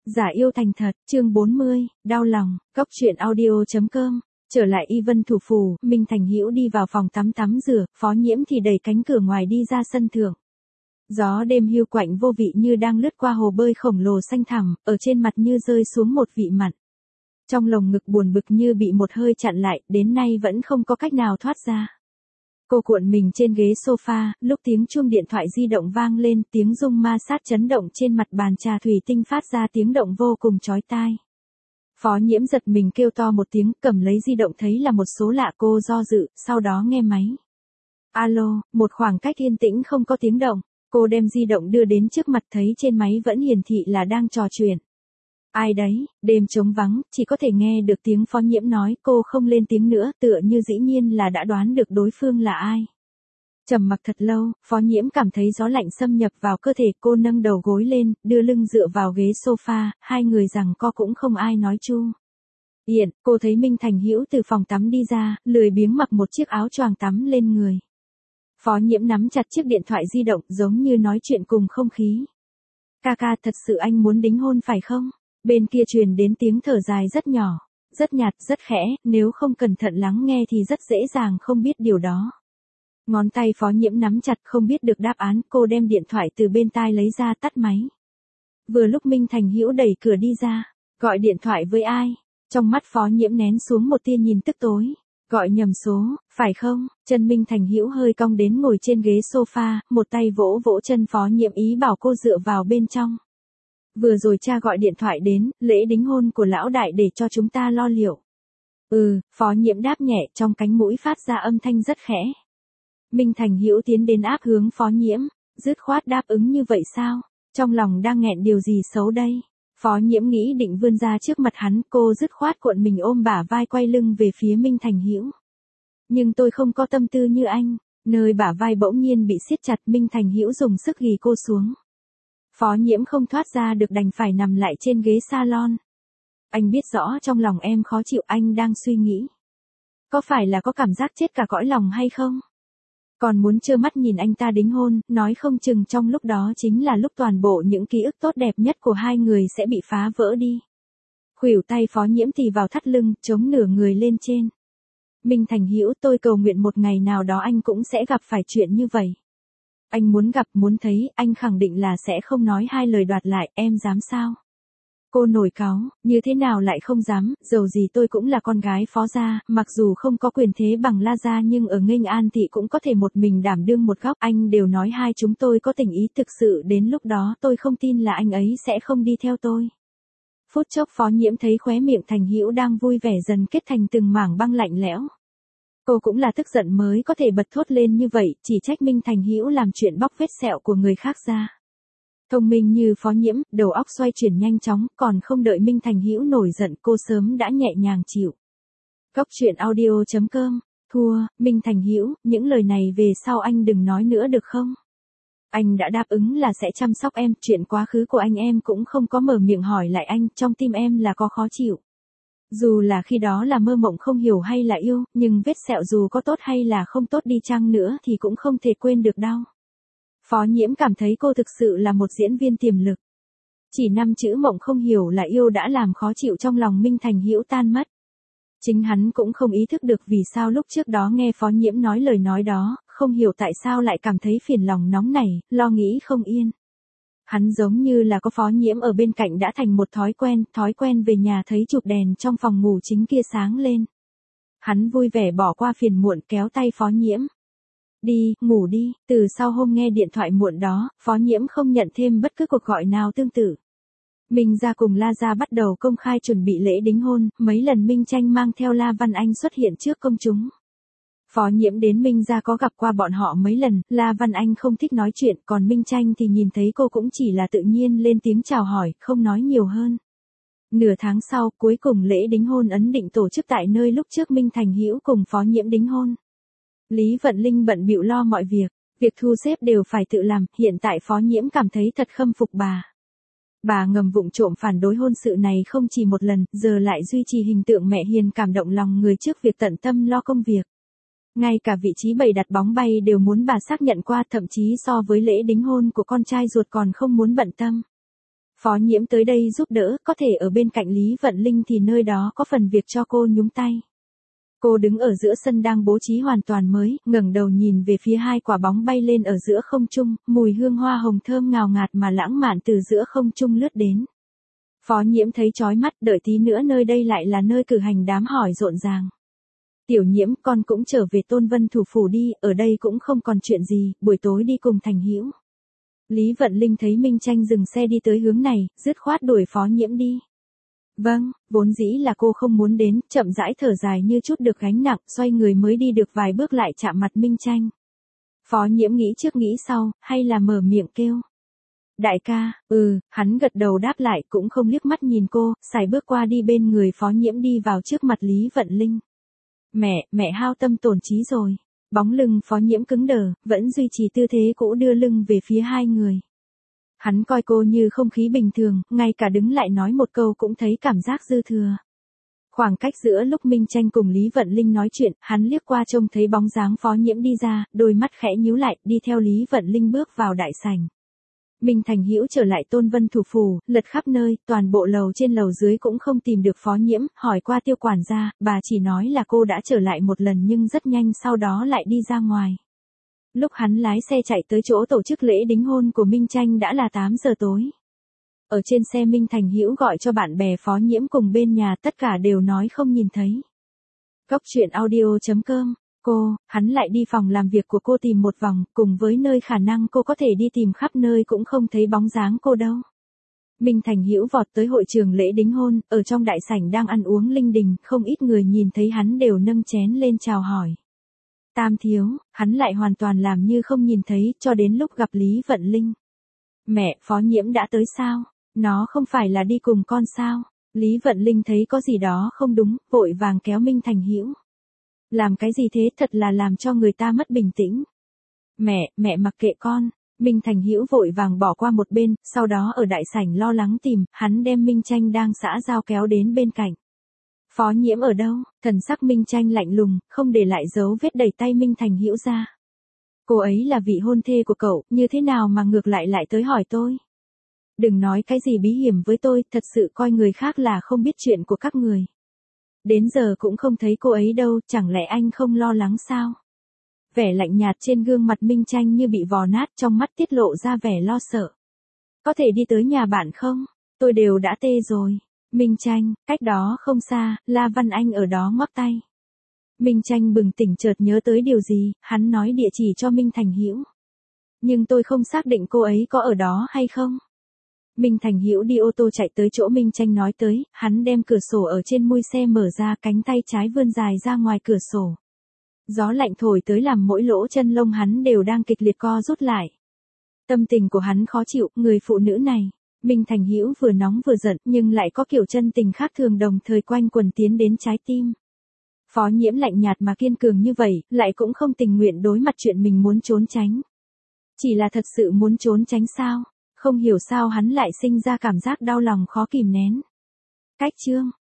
Giả yêu thành thật, chương 40, đau lòng, Cóc truyện audio.com. Trở lại y vân thủ phủ, Minh Thành Hữu đi vào phòng tắm rửa, Phó Nhiễm thì đẩy cánh cửa ngoài đi ra sân thượng. Gió đêm hiu quạnh vô vị như đang lướt qua hồ bơi khổng lồ xanh thẳm, ở trên mặt như rơi xuống một vị mặn. Trong lồng ngực buồn bực như bị một hơi chặn lại, đến nay vẫn không có cách nào thoát ra. Cô cuộn mình trên ghế sofa, lúc tiếng chuông điện thoại di động vang lên, tiếng rung ma sát chấn động trên mặt bàn trà thủy tinh phát ra tiếng động vô cùng chói tai. Phó Nhiễm giật mình kêu to một tiếng, cầm lấy di động thấy là một số lạ, cô do dự, sau đó nghe máy. Alo, một khoảng cách yên tĩnh không có tiếng động, cô đem di động đưa đến trước mặt thấy trên máy vẫn hiển thị là đang trò chuyện. Ai đấy, đêm trống vắng, chỉ có thể nghe được tiếng Phó Nhiễm nói, cô không lên tiếng nữa, tựa như dĩ nhiên là đã đoán được đối phương là ai. Trầm mặc thật lâu, Phó Nhiễm cảm thấy gió lạnh xâm nhập vào cơ thể, cô nâng đầu gối lên, đưa lưng dựa vào ghế sofa, hai người giằng co cũng không ai nói chu. Hiện, cô thấy Minh Thành Hữu từ phòng tắm đi ra, lười biếng mặc một chiếc áo choàng tắm lên người. Phó Nhiễm nắm chặt chiếc điện thoại di động, giống như nói chuyện cùng không khí. Ca, thật sự anh muốn đính hôn phải không? Bên kia truyền đến tiếng thở dài rất nhỏ, rất nhạt, rất khẽ, nếu không cẩn thận lắng nghe thì rất dễ dàng không biết điều đó. Ngón tay Phó Nhiễm nắm chặt không biết được đáp án, cô đem điện thoại từ bên tai lấy ra tắt máy. Vừa lúc Minh Thành Hữu đẩy cửa đi ra, gọi điện thoại với ai? Trong mắt Phó Nhiễm nén xuống một tia nhìn tức tối. Gọi nhầm số, phải không? Chân Minh Thành Hữu hơi cong đến ngồi trên ghế sofa, một tay vỗ vỗ chân Phó Nhiễm ý bảo cô dựa vào bên trong. Vừa rồi cha gọi điện thoại đến, lễ đính hôn của lão đại để cho chúng ta lo liệu. Phó Nhiễm đáp nhẹ, trong cánh mũi phát ra âm thanh rất khẽ. Minh Thành Hữu tiến đến áp hướng Phó Nhiễm, dứt khoát đáp ứng như vậy sao? Trong lòng đang nghẹn điều gì xấu đây? Phó Nhiễm nghĩ định vươn ra trước mặt hắn, cô dứt khoát cuộn mình ôm bả vai quay lưng về phía Minh Thành Hữu. Nhưng tôi không có tâm tư như anh, nơi bả vai bỗng nhiên bị siết chặt, Minh Thành Hữu dùng sức ghì cô xuống. Phó Nhiễm không thoát ra được đành phải nằm lại trên ghế salon. Anh biết rõ trong lòng em khó chịu, anh đang suy nghĩ. Có phải là có cảm giác chết cả cõi lòng hay không? Còn muốn trơ mắt nhìn anh ta đính hôn, nói không chừng trong lúc đó chính là lúc toàn bộ những ký ức tốt đẹp nhất của hai người sẽ bị phá vỡ đi. Khuỷu tay Phó Nhiễm tì vào thắt lưng, chống nửa người lên trên. Minh Thành Hữu, tôi cầu nguyện một ngày nào đó anh cũng sẽ gặp phải chuyện như vậy. Anh muốn gặp, muốn thấy, anh khẳng định là sẽ không nói hai lời đoạt lại, em dám sao? Cô nổi cáu, như thế nào lại không dám, dầu gì tôi cũng là con gái Phó gia, mặc dù không có quyền thế bằng La gia nhưng ở Nghênh An thị cũng có thể một mình đảm đương một góc, anh đều nói hai chúng tôi có tình ý, thực sự đến lúc đó tôi không tin là anh ấy sẽ không đi theo tôi. Phút chốc Phó Nhiễm thấy khóe miệng Thành Hữu đang vui vẻ dần kết thành từng mảng băng lạnh lẽo. Cô cũng là tức giận mới có thể bật thốt lên như vậy, chỉ trách Minh Thành Hữu làm chuyện bóc vết sẹo của người khác ra. Thông minh như Phó Nhiễm, đầu óc xoay chuyển nhanh chóng, còn không đợi Minh Thành Hữu nổi giận, cô sớm đã nhẹ nhàng chịu. Cóc truyện audio.com. Thua, Minh Thành Hữu, những lời này về sau anh đừng nói nữa được không? Anh đã đáp ứng là sẽ chăm sóc em, chuyện quá khứ của anh em cũng không có mở miệng hỏi lại anh, trong tim em là có khó chịu. Dù là khi đó là mơ mộng không hiểu hay là yêu, nhưng vết sẹo dù có tốt hay là không tốt đi chăng nữa thì cũng không thể quên được đau. Phó Nhiễm cảm thấy cô thực sự là một diễn viên tiềm lực. Chỉ 5 chữ mộng không hiểu là yêu đã làm khó chịu trong lòng Minh Thành Hữu tan mất. Chính hắn cũng không ý thức được vì sao lúc trước đó nghe Phó Nhiễm nói lời nói đó, không hiểu tại sao lại cảm thấy phiền lòng nóng nảy, lo nghĩ không yên. Hắn giống như là có Phó Nhiễm ở bên cạnh đã thành một thói quen về nhà thấy chụp đèn trong phòng ngủ chính kia sáng lên. Hắn vui vẻ bỏ qua phiền muộn kéo tay Phó Nhiễm. Đi, ngủ đi, từ sau hôm nghe điện thoại muộn đó, Phó Nhiễm không nhận thêm bất cứ cuộc gọi nào tương tự. Minh gia cùng La gia bắt đầu công khai chuẩn bị lễ đính hôn, mấy lần Minh Tranh mang theo La Văn Anh xuất hiện trước công chúng. Phó Nhiễm đến Minh gia có gặp qua bọn họ mấy lần, La Văn Anh không thích nói chuyện, còn Minh Tranh thì nhìn thấy cô cũng chỉ là tự nhiên lên tiếng chào hỏi, không nói nhiều hơn. Nửa tháng sau, cuối cùng lễ đính hôn ấn định tổ chức tại nơi lúc trước Minh Thành Hữu cùng Phó Nhiễm đính hôn. Lý Vận Linh bận bịu lo mọi việc thu xếp đều phải tự làm, hiện tại Phó Nhiễm cảm thấy thật khâm phục bà. Bà ngầm vụng trộm phản đối hôn sự này không chỉ một lần, giờ lại duy trì hình tượng mẹ hiền cảm động lòng người trước việc tận tâm lo công việc. Ngay cả vị trí bày đặt bóng bay đều muốn bà xác nhận qua, thậm chí so với lễ đính hôn của con trai ruột còn không muốn bận tâm. Phó Nhiễm tới đây giúp đỡ, có thể ở bên cạnh Lý Vận Linh thì nơi đó có phần việc cho cô nhúng tay. Cô đứng ở giữa sân đang bố trí hoàn toàn mới, ngẩng đầu nhìn về phía hai quả bóng bay lên ở giữa không trung, mùi hương hoa hồng thơm ngào ngạt mà lãng mạn từ giữa không trung lướt đến. Phó Nhiễm thấy chói mắt, đợi tí nữa nơi đây lại là nơi cử hành đám hỏi rộn ràng. Tiểu Nhiễm, con cũng trở về Tôn Vân thủ phủ đi, ở đây cũng không còn chuyện gì, buổi tối đi cùng Thành Hữu. Lý Vận Linh thấy Minh Tranh dừng xe đi tới hướng này, dứt khoát đuổi Phó Nhiễm đi. Vâng, vốn dĩ là cô không muốn đến, chậm rãi thở dài như chút được gánh nặng, xoay người mới đi được vài bước lại chạm mặt Minh Tranh. Phó Nhiễm nghĩ trước nghĩ sau, hay là mở miệng kêu. Đại ca, hắn gật đầu đáp lại cũng không liếc mắt nhìn cô, sải bước qua đi bên người Phó Nhiễm đi vào trước mặt Lý Vận Linh. Mẹ hao tâm tổn trí rồi. Bóng lưng Phó Nhiễm cứng đờ, vẫn duy trì tư thế cũ đưa lưng về phía hai người. Hắn coi cô như không khí bình thường, ngay cả đứng lại nói một câu cũng thấy cảm giác dư thừa. Khoảng cách giữa lúc Minh Tranh cùng Lý Vận Linh nói chuyện, hắn liếc qua trông thấy bóng dáng Phó Nhiễm đi ra, đôi mắt khẽ nhíu lại, đi theo Lý Vận Linh bước vào đại sảnh. Minh Thành Hữu trở lại Tôn Vân thủ phủ, lật khắp nơi, toàn bộ lầu trên lầu dưới cũng không tìm được Phó Nhiễm, hỏi qua Tiêu quản gia, bà chỉ nói là cô đã trở lại một lần nhưng rất nhanh sau đó lại đi ra ngoài. Lúc hắn lái xe chạy tới chỗ tổ chức lễ đính hôn của Minh Tranh đã là 8 giờ tối. Ở trên xe Minh Thành Hữu gọi cho bạn bè Phó Nhiễm cùng bên nhà, tất cả đều nói không nhìn thấy. Góc truyện audio.com. Hắn lại đi phòng làm việc của cô tìm một vòng, cùng với nơi khả năng cô có thể đi tìm khắp nơi cũng không thấy bóng dáng cô đâu. Minh Thành Hữu vọt tới hội trường lễ đính hôn, ở trong đại sảnh đang ăn uống linh đình, không ít người nhìn thấy hắn đều nâng chén lên chào hỏi. Tam thiếu, hắn lại hoàn toàn làm như không nhìn thấy, cho đến lúc gặp Lý Vận Linh. Mẹ, Phó Nhiễm đã tới sao? Nó không phải là đi cùng con sao? Lý Vận Linh thấy có gì đó không đúng, vội vàng kéo Minh Thành Hữu. Làm cái gì thế, thật là làm cho người ta mất bình tĩnh. Mẹ mặc kệ con. Minh Thành Hữu vội vàng bỏ qua một bên, sau đó ở đại sảnh lo lắng tìm, hắn đem Minh Tranh đang xã giao kéo đến bên cạnh. Phó Nhiễm ở đâu? Thần sắc Minh Tranh lạnh lùng, không để lại dấu vết đẩy tay Minh Thành Hữu ra. Cô ấy là vị hôn thê của cậu, như thế nào mà ngược lại tới hỏi tôi? Đừng nói cái gì bí hiểm với tôi, thật sự coi người khác là không biết chuyện của các người. Đến giờ cũng không thấy cô ấy đâu, chẳng lẽ anh không lo lắng sao? Vẻ lạnh nhạt trên gương mặt Minh Tranh như bị vò nát, trong mắt tiết lộ ra vẻ lo sợ. Có thể đi tới nhà bạn không? Tôi đều đã tê rồi. Minh Tranh, cách đó không xa, La Văn Anh ở đó ngoắc tay. Minh Tranh bừng tỉnh chợt nhớ tới điều gì, hắn nói địa chỉ cho Minh Thành Hữu. Nhưng tôi không xác định cô ấy có ở đó hay không. Minh Thành Hữu đi ô tô chạy tới chỗ Minh Tranh nói tới, hắn đem cửa sổ ở trên mui xe mở ra, cánh tay trái vươn dài ra ngoài cửa sổ. Gió lạnh thổi tới làm mỗi lỗ chân lông hắn đều đang kịch liệt co rút lại. Tâm tình của hắn khó chịu, người phụ nữ này. Minh Thành Hữu vừa nóng vừa giận, nhưng lại có kiểu chân tình khác thường đồng thời quanh quần tiến đến trái tim. Phó Nhiễm lạnh nhạt mà kiên cường như vậy, lại cũng không tình nguyện đối mặt chuyện mình muốn trốn tránh. Chỉ là thật sự muốn trốn tránh sao? Không hiểu sao hắn lại sinh ra cảm giác đau lòng khó kìm nén. Cách chương